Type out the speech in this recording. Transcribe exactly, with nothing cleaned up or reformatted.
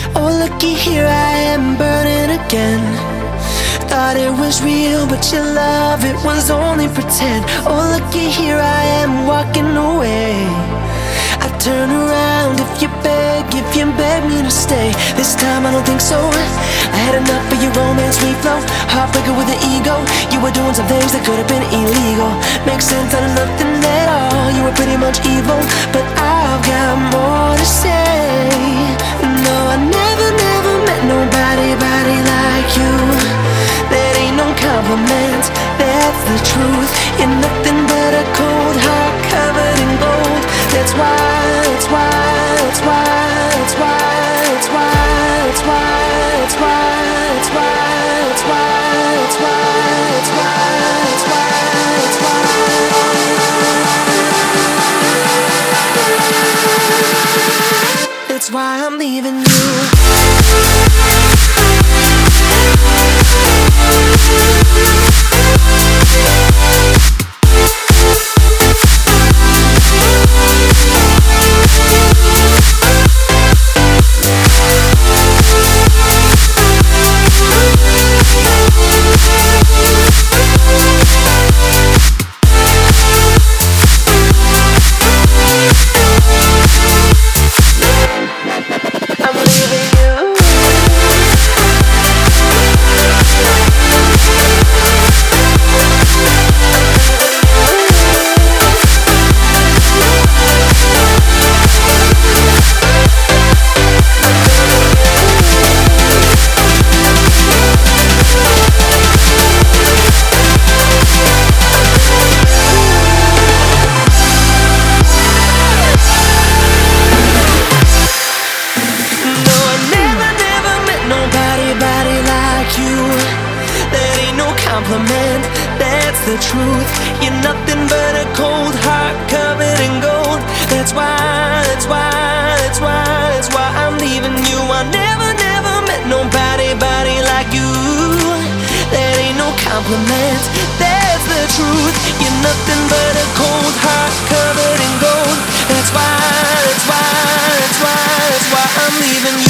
Oh, looky here, I am burning again. Thought it was real, but your love, it was only pretend. Oh, looky here, I am walking away. I turn around if you beg, if you beg me to stay. This time I don't think so. I had enough of your romance free flow. Heartbreaker with an ego. You were doing some things that could have been illegal. Makes sense out of nothing at all. You were pretty much evil, but I've got more to say. No, I never, never met nobody, body like you. That ain't no compliment, that's the truth. You're nothing but a cold heart covered in gold. That's why, that's why, that's why, that's why, that's why, that's why, that's why, that's why, that's why, that's why, that's why, that's why, that's why. That's why I'm leaving you. Compliment, that's the truth. You're nothing but a cold heart covered in gold. That's why, that's why, that's why, that's why I'm leaving you. I never, never met nobody, body like you. That ain't no compliment, that's the truth. You're nothing but a cold heart covered in gold. That's why, that's why, that's why, that's why I'm leaving you.